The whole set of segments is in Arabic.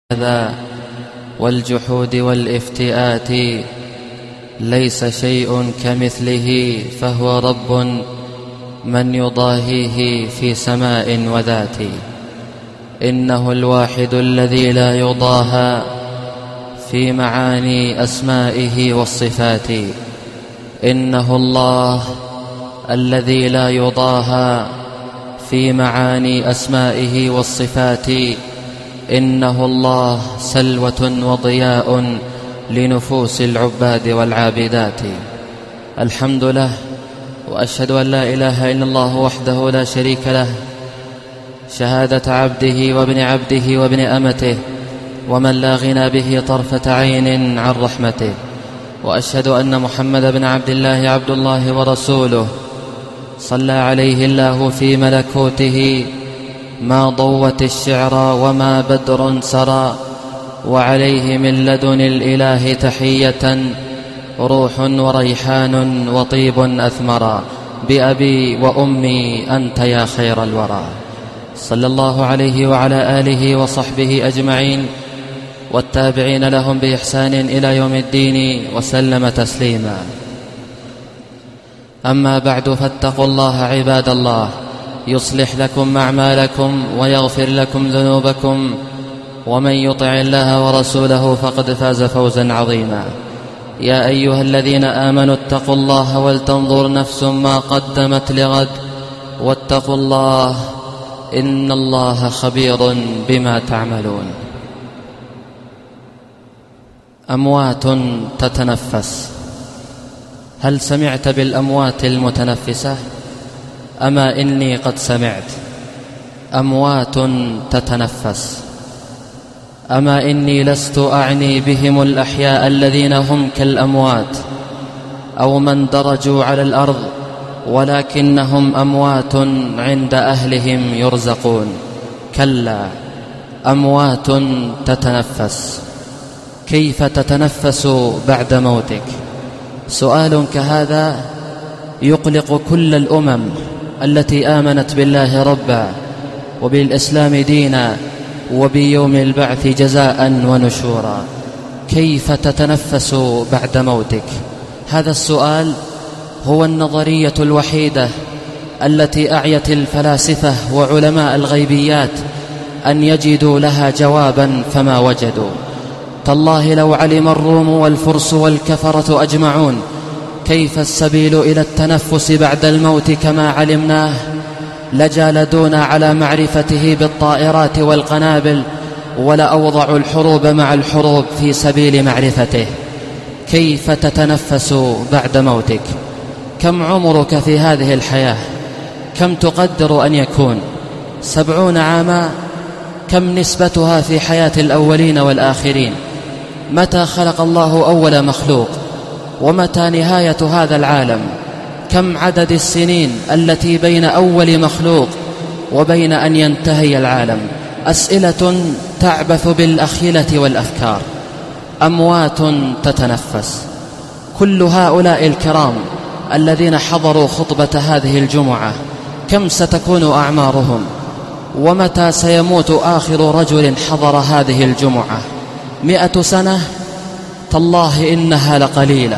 هذا والجحود والافتئات ليس شيء كمثله، فهو رب من يضاهيه في سماء وذات. إنه الواحد الذي لا يضاهى في معاني أسمائه والصفات. إنه الله الذي لا يضاهى في معاني أسمائه والصفات. إنه الله سلوة وضياء لنفوس العباد والعابدات. الحمد له، وأشهد أن لا إله إلا الله وحده لا شريك له، شهادة عبده وابن عبده وابن أمته، ومن لا غنى به طرفة عين عن رحمته. وأشهد أن محمد بن عبد الله عبد الله ورسوله، صلى عليه الله في ملكوته ما ضوت الشعرى وما بدر سرى، وعليه من لدن الإله تحية روح وريحان وطيب أثمرا. بأبي وأمي أنت يا خير الورى. صلى الله عليه وعلى آله وصحبه أجمعين والتابعين لهم بإحسان إلى يوم الدين وسلم تسليما. أما بعد، فاتقوا الله عباد الله، يصلح لكم أعمالكم ويغفر لكم ذنوبكم، ومن يطع الله ورسوله فقد فاز فوزا عظيما. يا أيها الذين آمنوا اتقوا الله ولتنظر نفس ما قدمت لغد، واتقوا الله إن الله خبير بما تعملون. أموات تتنفس. هل سمعت بالأموات المتنفسة؟ أما إني قد سمعت. أموات تتنفس. أما إني لست أعني بهم الأحياء الذين هم كالأموات أو من درجوا على الأرض، ولكنهم أموات عند أهلهم يرزقون. كلا، أموات تتنفس. كيف تتنفس بعد موتك؟ سؤال كهذا يقلق كل الأمم التي آمنت بالله ربا وبالإسلام دينا وبيوم البعث جزاء ونشورا. كيف تتنفس بعد موتك؟ هذا السؤال هو النظرية الوحيدة التي أعيت الفلاسفة وعلماء الغيبيات أن يجدوا لها جوابا فما وجدوا. تالله لو علم الروم والفرس والكفرة أجمعون كيف السبيل إلى التنفس بعد الموت كما علمناه، لجالدونا على معرفته بالطائرات والقنابل، ولأوضعوا الحروب مع الحروب في سبيل معرفته. كيف تتنفس بعد موتك؟ كم عمرك في هذه الحياة؟ كم تقدر أن يكون؟ 70 عاما؟ كم نسبتها في حياة الأولين والآخرين؟ متى خلق الله أول مخلوق؟ ومتى نهاية هذا العالم؟ كم عدد السنين التي بين أول مخلوق وبين أن ينتهي العالم؟ أسئلة تعبث بالأخيلة والأفكار. أموات تتنفس. كل هؤلاء الكرام الذين حضروا خطبة هذه الجمعة كم ستكون أعمارهم؟ ومتى سيموت آخر رجل حضر هذه الجمعة؟ 100 سنة؟ تالله إنها لقليلة،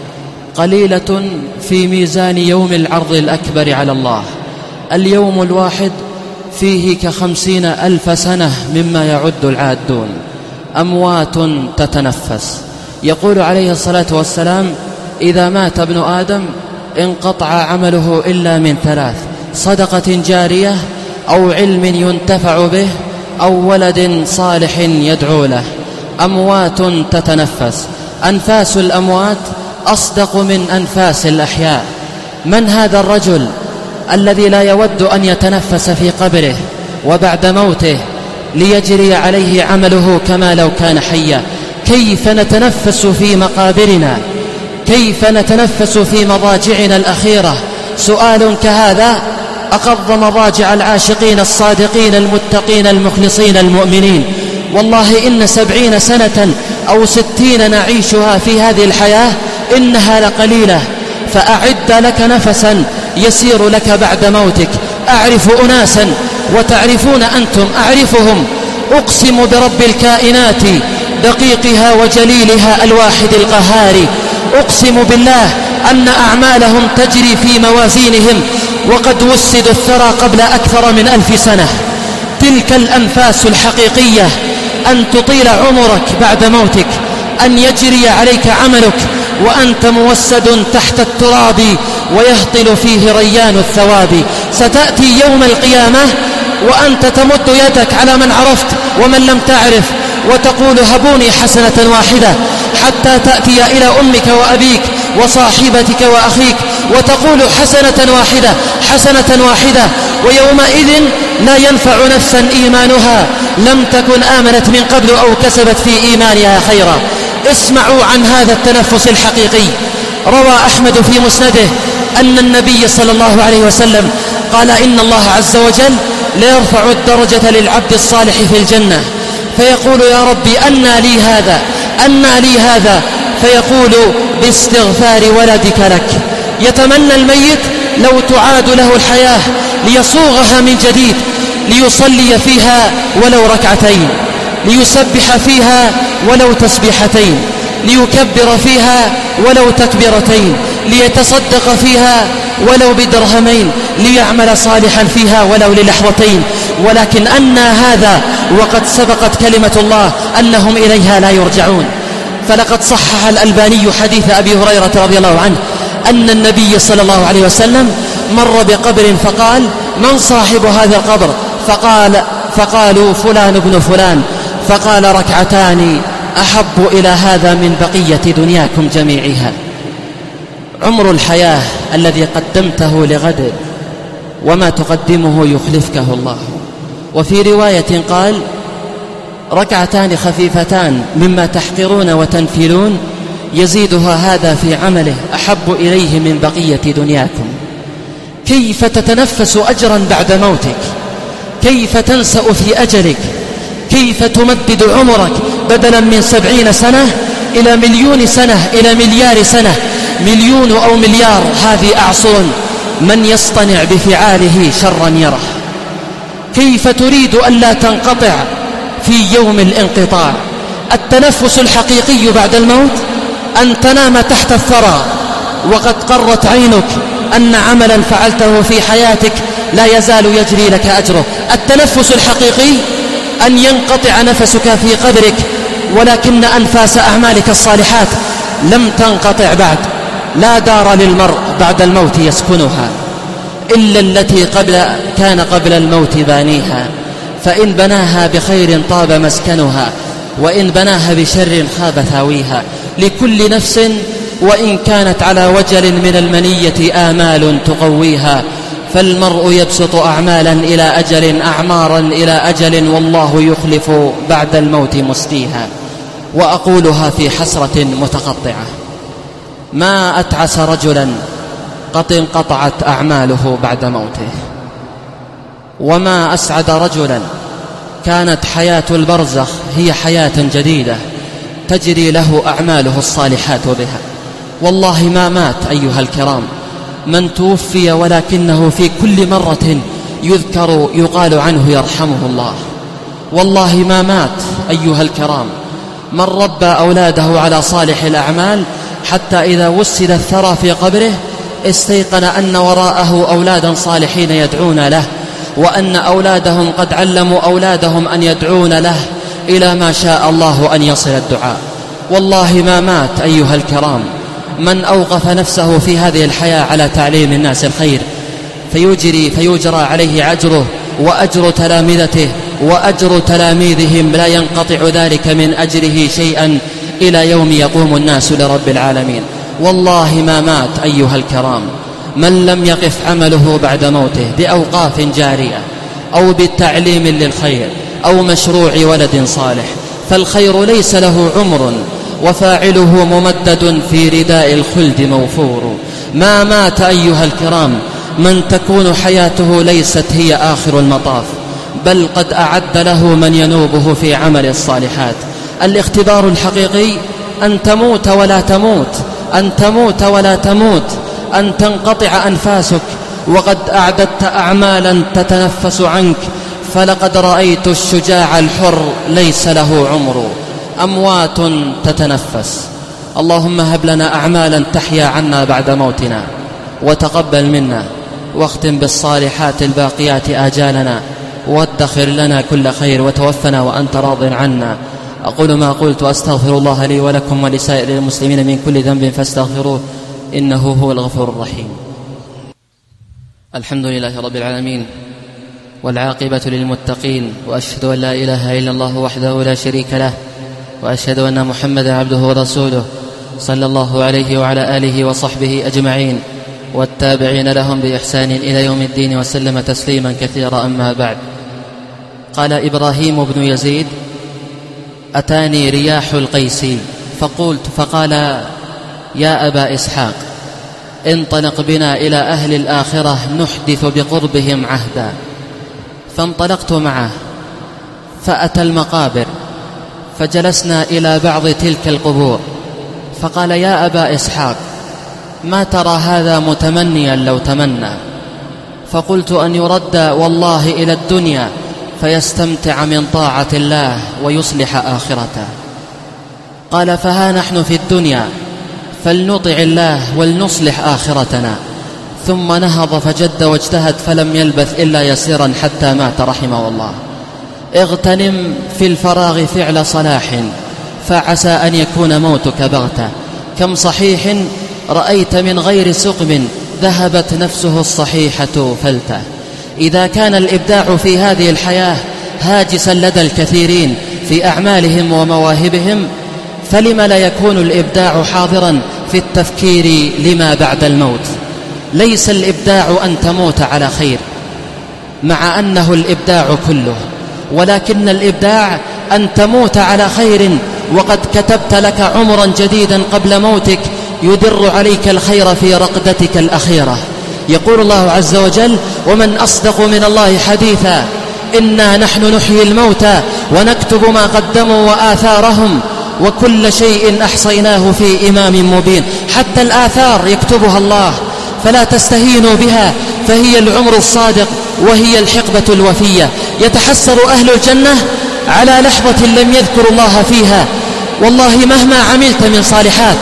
قليلة في ميزان يوم العرض الأكبر على الله. اليوم الواحد فيه ك50,000 سنة مما يعد العادون. أموات تتنفس. يقول عليه الصلاة والسلام: إذا مات ابن آدم انقطع عمله إلا من 3: صدقة جارية، أو علم ينتفع به، أو ولد صالح يدعو له. أموات تتنفس. أنفاس الأموات أصدق من أنفاس الأحياء. من هذا الرجل الذي لا يود أن يتنفس في قبره وبعد موته ليجري عليه عمله كما لو كان حيا؟ كيف نتنفس في مقابرنا؟ كيف نتنفس في مضاجعنا الأخيرة؟ سؤال كهذا أقض مضاجع العاشقين الصادقين المتقين المخلصين المؤمنين. والله إن 70 سنة أو 60 نعيشها في هذه الحياة إنها لقليلة. فأعد لك نفسا يسير لك بعد موتك. أعرف أناسا وتعرفون أنتم، أعرفهم، أقسم برب الكائنات دقيقها وجليلها الواحد القهار، أقسم بالله أن أعمالهم تجري في موازينهم وقد وسدوا الثرى قبل أكثر من 1000 سنة. تلك الأنفاس الحقيقية، أن تطيل عمرك بعد موتك، أن يجري عليك عملك وأنت موسد تحت التراب ويهطل فيه ريان الثواب. ستأتي يوم القيامة وأنت تمد يدك على من عرفت ومن لم تعرف وتقول هبوني حسنة واحدة، حتى تأتي إلى أمك وأبيك وصاحبتك وأخيك وتقول حسنة واحدة حسنة واحدة، ويومئذ لا ينفع نفسا إيمانها لم تكن آمنت من قبل أو كسبت في إيمانها خيرا. اسمعوا عن هذا التنفس الحقيقي. روى أحمد في مسنده أن النبي صلى الله عليه وسلم قال إن الله عز وجل ليرفع الدرجة للعبد الصالح في الجنة، فيقول يا ربي أنى لي هذا أنى لي هذا، فيقول باستغفار ولدك لك. يتمنى الميت لو تعاد له الحياة ليصوغها من جديد، ليصلي فيها ولو ركعتين، ليسبح فيها ولو تسبيحتين، ليكبر فيها ولو تكبيرتين، ليتصدق فيها ولو بدرهمين، ليعمل صالحا فيها ولو للحظتين. ولكن أنى هذا وقد سبقت كلمة الله أنهم إليها لا يرجعون. فلقد صحح الألباني حديث أبي هريرة رضي الله عنه أن النبي صلى الله عليه وسلم مر بقبر فقال من صاحب هذا القبر؟ فقالوا فلان ابن فلان، فقال ركعتان أحب إلى هذا من بقية دنياكم جميعها. عمر الحياة الذي قدمته لغد وما تقدمه يخلفكه الله. وفي رواية قال ركعتان خفيفتان مما تحقرون وتنفلون يزيدها هذا في عمله أحب إليه من بقية دنياكم. كيف تتنفس أجرا بعد موتك؟ كيف تنسأ في أجلك؟ كيف تمدد عمرك بدلا من 70 سنة إلى 1,000,000 سنة إلى 1,000,000,000 سنة؟ 1,000,000 أو مليار هذه أعصر، من يصطنع بفعاله شرا يره. كيف تريد ألا تنقطع في يوم الانقطاع؟ التنفس الحقيقي بعد الموت أن تنام تحت الثرى وقد قرت عينك أن عملا فعلته في حياتك لا يزال يجري لك أجره. التنفس الحقيقي أن ينقطع نفسك في قبرك ولكن أنفاس أعمالك الصالحات لم تنقطع بعد. لا دار للمرء بعد الموت يسكنها إلا التي كان قبل الموت بانيها، فإن بناها بخير طاب مسكنها وإن بناها بشر خاب ثاويها. لكل نفس وإن كانت على وجل من المنية آمال تقويها، فالمرء يبسط أعمالا إلى أجل أعمارا إلى أجل والله يخلف بعد الموت مسديها. وأقولها في حسرة متقطعة: ما أتعس رجلا قد انقطعت أعماله بعد موته، وما أسعد رجلا كانت حياة البرزخ هي حياة جديدة تجري له أعماله الصالحات بها. والله ما مات أيها الكرام من توفي ولكنه في كل مرة يذكر يقال عنه يرحمه الله. والله ما مات أيها الكرام من ربى أولاده على صالح الأعمال حتى إذا وسد الثرى في قبره استيقن أن وراءه أولادا صالحين يدعون له، وأن أولادهم قد علموا أولادهم أن يدعون له إلى ما شاء الله أن يصل الدعاء. والله ما مات أيها الكرام من أوقف نفسه في هذه الحياة على تعليم الناس الخير فيجرى عليه أجره وأجر تلامذته وأجر تلاميذهم، لا ينقطع ذلك من أجره شيئا إلى يوم يقوم الناس لرب العالمين. والله ما مات أيها الكرام من لم يقف عمله بعد موته بأوقاف جارية أو بالتعليم للخير أو مشروع ولد صالح، فالخير ليس له عمر وفاعله ممدد في رداء الخلد موفور. ما مات أيها الكرام من تكون حياته ليست هي آخر المطاف، بل قد أعد له من ينوبه في عمل الصالحات. الاختبار الحقيقي أن تموت ولا تموت، أن تموت ولا تموت، أن تنقطع أنفاسك وقد أعددت أعمالا تتنفس عنك فلقد رأيت الشجاع الحر ليس له عمر، أموات تتنفس. اللهم هب لنا أعمالا تحيا عنا بعد موتنا، وتقبل منا، واختم بالصالحات الباقيات آجالنا، وادخر لنا كل خير، وتوفنا وأنت راض عنا. أقول ما قلت، وأستغفر الله لي ولكم ولسائر المسلمين من كل ذنب فاستغفروه إنه هو الغفور الرحيم. الحمد لله رب العالمين، والعاقبة للمتقين، وأشهد أن لا إله إلا الله وحده لا شريك له، وأشهد أن محمدا عبده ورسوله صلى الله عليه وعلى آله وصحبه أجمعين، والتابعين لهم بإحسان إلى يوم الدين، وسلم تسليما كثيرا. أما بعد. قال إبراهيم بن يزيد: أتاني رياح القيسي فقال: يا أبا إسحاق، انطلق بنا إلى أهل الآخرة نحدث بقربهم عهدا. فانطلقت معه، فأتى المقابر، فجلسنا إلى بعض تلك القبور، فقال: يا أبا إسحاق، ما ترى هذا متمنيا لو تمنى؟ فقلت: أن يرد والله إلى الدنيا فيستمتع من طاعة الله ويصلح آخرته. قال: فها نحن في الدنيا فلنطع الله ولنصلح آخرتنا. ثم نهض فجد واجتهد، فلم يلبث إلا يسيرا حتى مات رحمه الله. اغتنم في الفراغ فعل صلاح، فعسى أن يكون موتك بغتة. كم صحيح رأيت من غير سقم، ذهبت نفسه الصحيحة فلتة. إذا كان الإبداع في هذه الحياة هاجسا لدى الكثيرين في أعمالهم ومواهبهم، فلم لا يكون الإبداع حاضرا في التفكير لما بعد الموت؟ ليس الإبداع أن تموت على خير، مع أنه الإبداع كله، ولكن الإبداع أن تموت على خير وقد كتبت لك عمرا جديدا قبل موتك يدر عليك الخير في رقدتك الأخيرة. يقول الله عز وجل: ومن أصدق من الله حديثا، إنا نحن نحيي الموتى ونكتب ما قدموا وآثارهم وكل شيء أحصيناه في إمام مبين. حتى الآثار يكتبها الله، فلا تستهينوا بها، فهي العمر الصادق وهي الحقبة الوفية. يتحسر أهل الجنة على لحظة لم يذكروا الله فيها. والله مهما عملت من صالحات،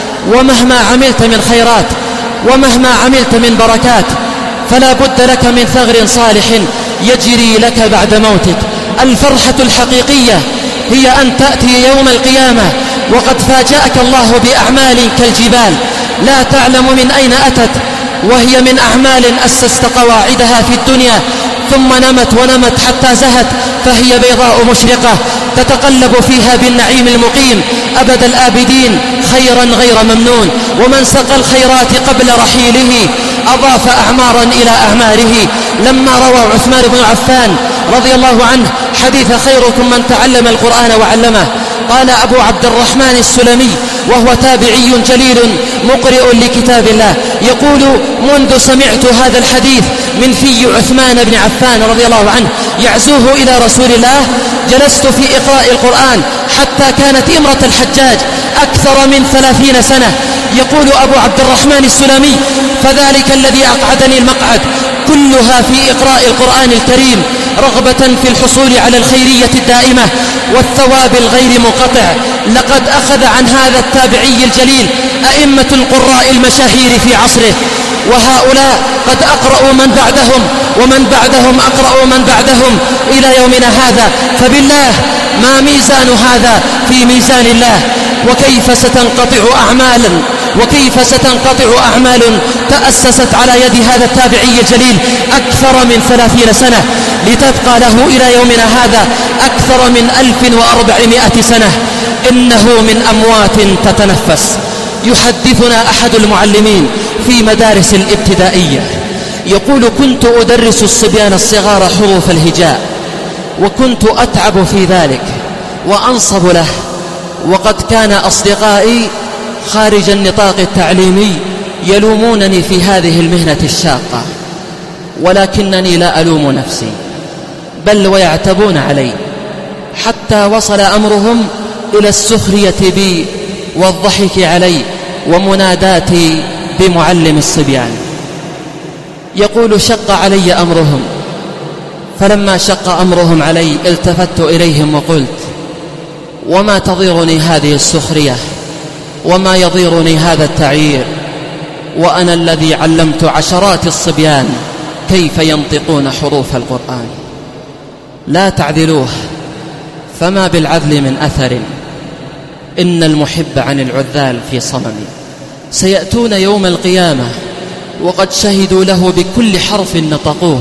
ومهما عملت من خيرات، ومهما عملت من بركات، فلا بد لك من ثغر صالح يجري لك بعد موتك. الفرحة الحقيقية هي أن تأتي يوم القيامة وقد فاجأك الله بأعمال كالجبال لا تعلم من أين أتت، وهي من أعمال أسست قواعدها في الدنيا ثم نمت ونمت حتى زهت، فهي بيضاء مشرقة تتقلب فيها بالنعيم المقيم أبد الآبدين، خيرا غير ممنون. ومن سقى الخيرات قبل رحيله أضاف أعمارا إلى أعماره. لما روى عثمان بن عفان رضي الله عنه حديث خيركم من تعلم القرآن وعلمه، قال أبو عبد الرحمن السلمي وهو تابعي جليل مقرئ لكتاب الله، يقول: منذ سمعت هذا الحديث من في عثمان بن عفان رضي الله عنه يعزوه إلى رسول الله، جلست في إقراء القرآن حتى كانت إمرة الحجاج أكثر من 30 سنة. يقول أبو عبد الرحمن السلمي: فذلك الذي أقعدني المقعد كلها في إقراء القرآن الكريم رغبة في الحصول على الخيرية الدائمة والثواب الغير منقطع. لقد أخذ عن هذا التابعي الجليل أئمة القراء المشاهير في عصره، وهؤلاء قد أقرأوا من بعدهم، ومن بعدهم أقرأوا من بعدهم إلى يومنا هذا. فبالله ما ميزان هذا في ميزان الله؟ وكيف ستنقطع أعمال تأسست على يد هذا التابعي الجليل أكثر من 30 سنة لتبقى له إلى يومنا هذا أكثر من 1400 سنة. إنه من أموات تتنفس. يحدثنا أحد المعلمين في مدارس الابتدائية يقول: كنت أدرس الصبيان الصغار حروف الهجاء، وكنت أتعب في ذلك وأنصب له، وقد كان أصدقائي خارج النطاق التعليمي يلومونني في هذه المهنة الشاقة، ولكنني لا ألوم نفسي، بل ويعتبون علي، حتى وصل أمرهم إلى السخرية بي والضحك علي ومناداتي بمعلم الصبيان. يقول: شق علي أمرهم، فلما شق أمرهم علي التفت إليهم وقلت: وما تضيرني هذه السخرية، وما يضيرني هذا التعيير، وأنا الذي علمت عشرات الصبيان كيف ينطقون حروف القرآن. لا تعذلوه، فما بالعذل من أثر، إن المحب عن العذال في صمم. سيأتون يوم القيامة وقد شهدوا له بكل حرف نطقوه،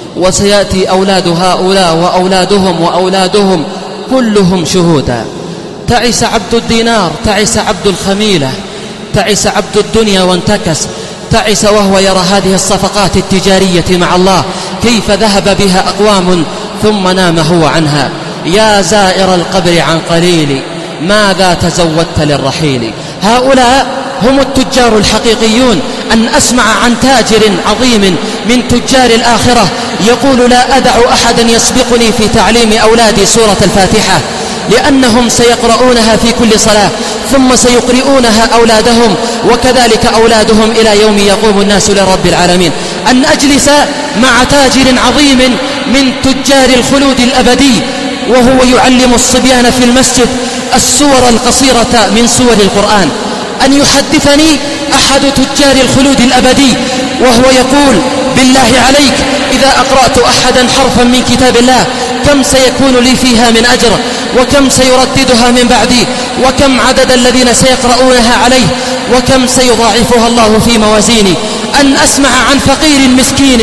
وسيأتي أولاد هؤلاء وأولادهم وأولادهم كلهم شهودا. تعس عبد الدينار، تعس عبد الخميلة، تعس عبد الدنيا وانتكس، تعس وهو يرى هذه الصفقات التجارية مع الله كيف ذهب بها أقوام ثم نام هو عنها. يا زائر القبر عن قليل، ماذا تزودت للرحيل؟ هؤلاء هم التجار الحقيقيون. أن أسمع عن تاجر عظيم من تجار الآخرة يقول: لا أدع أحدا يسبقني في تعليم أولادي سورة الفاتحة، لأنهم سيقرؤونها في كل صلاة، ثم سيقرؤونها أولادهم، وكذلك أولادهم إلى يوم يقوم الناس لرب العالمين. أن أجلس مع تاجر عظيم من تجار الخلود الأبدي وهو يعلم الصبيان في المسجد السور القصيرة من سور القرآن. أن يحدثني أحد تجار الخلود الأبدي وهو يقول: بالله عليك إذا أقرأت أحدا حرفا من كتاب الله كم سيكون لي فيها من أجر، وكم سيرددها من بعدي، وكم عدد الذين سيقرؤونها عليه، وكم سيضاعفها الله في موازيني. أن أسمع عن فقير مسكين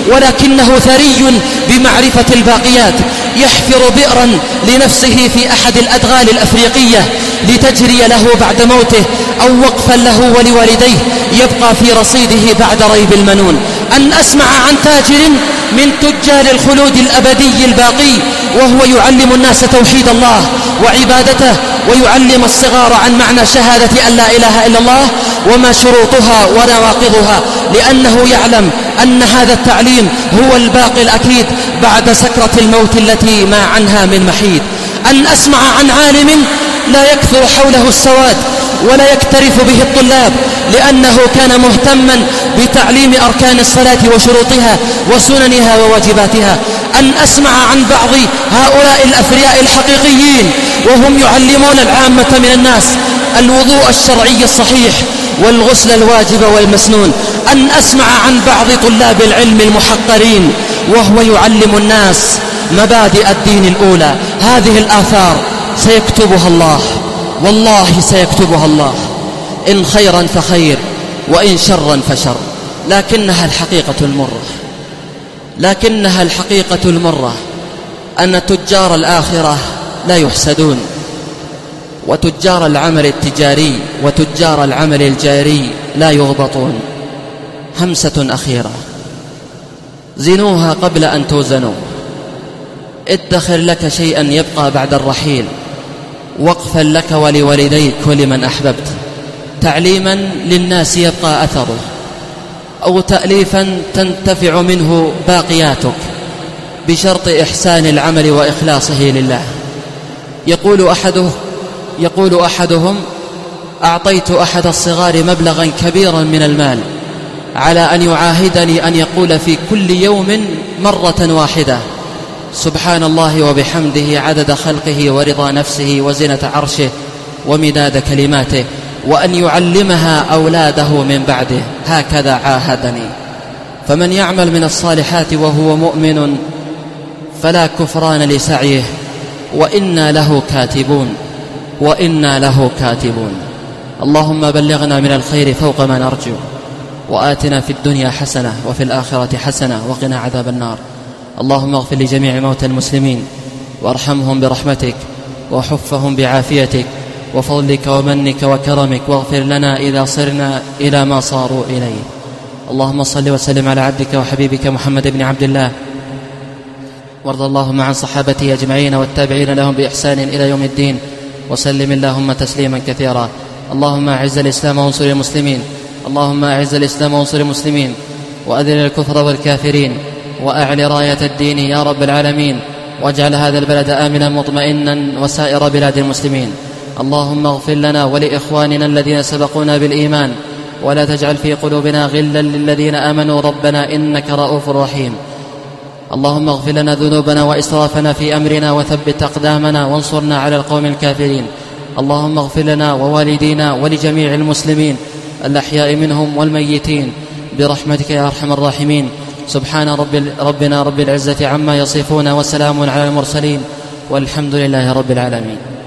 ولكنه ثري بمعرفة الباقيات يحفر بئرا لنفسه في أحد الأدغال الأفريقية لتجري له بعد موته، أو وقفا له ولوالديه يبقى في رصيده بعد ريب المنون. أن أسمع عن تاجر من تجار الخلود الأبدي الباقي وهو يعلم الناس توحيد الله وعبادته، ويعلم الصغار عن معنى شهادة أن لا إله إلا الله وما شروطها ونواقضها، لأنه يعلم أن هذا التعليم هو الباقي الأكيد بعد سكرة الموت التي ما عنها من محيد. أن أسمع عن عالم لا يكثر حوله السواد ولا يكترث به الطلاب، لأنه كان مهتما بتعليم أركان الصلاة وشروطها وسننها وواجباتها. أن أسمع عن بعض هؤلاء الأثرياء الحقيقيين وهم يعلمون العامة من الناس الوضوء الشرعي الصحيح والغسل الواجب والمسنون. أن أسمع عن بعض طلاب العلم المحقرين وهو يعلم الناس مبادئ الدين الأولى. هذه الآثار سيكتبها الله، والله سيكتبها الله، إن خيرا فخير وإن شرا فشر. لكنها الحقيقة المرة أن تجار الآخرة لا يحسدون، وتجار العمل التجاري وتجار العمل الجاري لا يغبطون. همسة أخيرة: زنوها قبل أن توزنوا، ادخر لك شيئا يبقى بعد الرحيل، وقفا لك ولوالديك ولمن أحببت، تعليما للناس يبقى أثره، أو تأليفا تنتفع منه باقياتك، بشرط إحسان العمل وإخلاصه لله. يقول أحدهم: أعطيت أحد الصغار مبلغا كبيرا من المال على أن يعاهدني أن يقول في كل يوم مرة واحدة: سبحان الله وبحمده عدد خلقه ورضا نفسه وزنة عرشه ومداد كلماته، وأن يعلمها أولاده من بعده. هكذا عاهدني. فمن يعمل من الصالحات وهو مؤمن فلا كفران لسعيه، وإنا له كاتبون. اللهم بلغنا من الخير فوق ما نرجو، وآتنا في الدنيا حسنة وفي الآخرة حسنة وقنا عذاب النار. اللهم اغفر لجميع موتى المسلمين، وارحمهم برحمتك، وحفهم بعافيتك وفضلك ومنك وكرمك، واغفر لنا إذا صرنا إلى ما صاروا إليه. اللهم صل وسلم على عبدك وحبيبك محمد بن عبد الله، وارض اللهم عن صحابته أجمعين والتابعين لهم بإحسان إلى يوم الدين، وسلم اللهم تسليما كثيرا. اللهم أعز الإسلام وانصر المسلمين، اللهم أعز الإسلام وانصر المسلمين، وأذل الكفر والكافرين، وأعل راية الدين يا رب العالمين، واجعل هذا البلد آمنا مطمئنا وسائر بلاد المسلمين. اللهم اغفر لنا ولإخواننا الذين سبقونا بالإيمان، ولا تجعل في قلوبنا غلا للذين آمنوا ربنا إنك رؤوف رحيم. اللهم اغفر لنا ذنوبنا وإسرافنا في أمرنا وثبت أقدامنا وانصرنا على القوم الكافرين. اللهم اغفر لنا ووالدينا ولجميع المسلمين الأحياء منهم والميتين برحمتك يا أرحم الراحمين. سبحان ربنا رب العزة عما يصفون، وسلام على المرسلين، والحمد لله رب العالمين.